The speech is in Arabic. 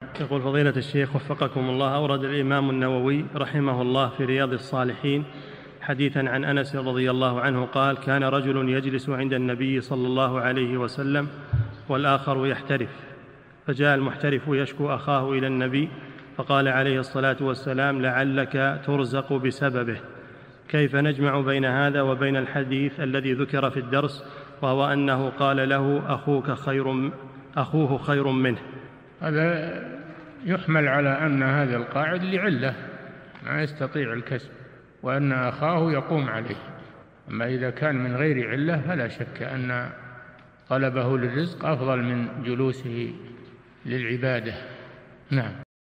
يقول فضيلة الشيخ وفقكم الله، أورد الإمام النووي رحمه الله في رياض الصالحين حديثا عن أنس رضي الله عنه قال: كان رجل يجلس عند النبي صلى الله عليه وسلم والآخر يحترف، فجاء المحترف يشكو أخاه إلى النبي، فقال عليه الصلاة والسلام: لعلك ترزق بسببه. كيف نجمع بين هذا وبين الحديث الذي ذكر في الدرس، وهو أنه قال له أخوه خير منه؟ هذا يحمل على أن هذا القاعد لعلة ما يستطيع الكسب، وأن أخاه يقوم عليه. أما إذا كان من غير علة فلا شك أن طلبه للرزق أفضل من جلوسه للعبادة. نعم.